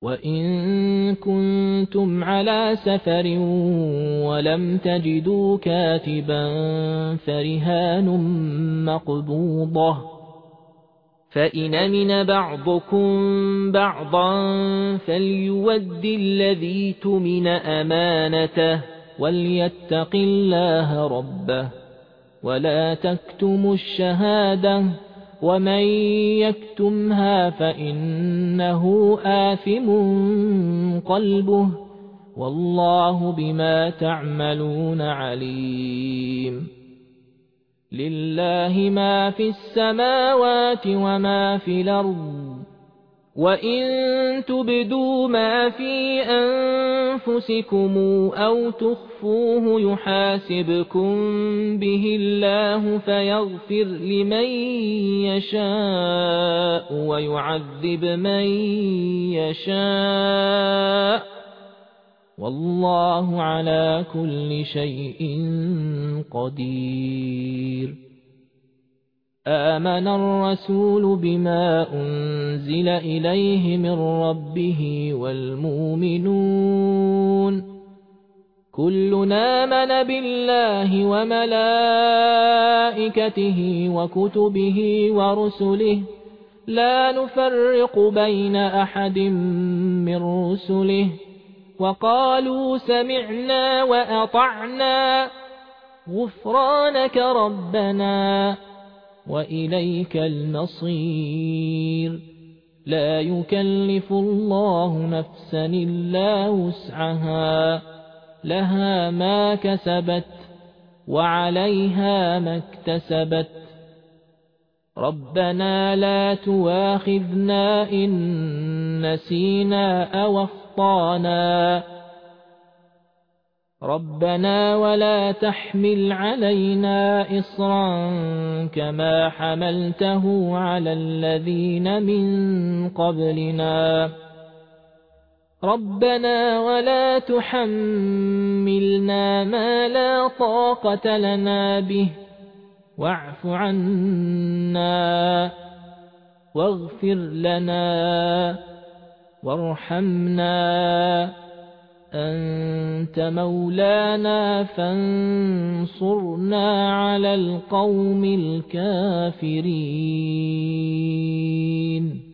وإن كنتم على سفر ولم تجدوا كاتبا فرهان مقبوضة، فإن أمن بعضكم بعضا فليؤد الذي اؤتمن أمانته وليتق الله ربه ولا تكتموا الشهادة ومن يكتمها فإنه آثم قلبه والله بما تعملون عليم. لله ما في السماوات وما في الأرض، وإن تبدوا ما في أنفسكم أو تخفوه يحاسبكم به الله فيغفر لمن يشاء ويعذب من يشاء والله على كل شيء قدير. آمن الرسول بما أنزل إليه من ربه والمؤمنون كلنا آمن بالله وملائكته وكتبه ورسله لا نفرق بين أحد من رسله وقالوا سمعنا وأطعنا غفرانك ربنا وإليك المصير. لا يكلف الله نفسا إلا وسعها لها ما كسبت وعليها ما اكتسبت. ربنا لا تؤاخذنا إن نسينا أو أخطأنا ربنا ولا تحمل علينا إصرا كما حملته على الذين من قبلنا ربنا ولا تحملنا ما لا طاقة لنا به واعف عنا واغفر لنا وارحمنا أنت مولانا فانصرنا على القوم الكافرين.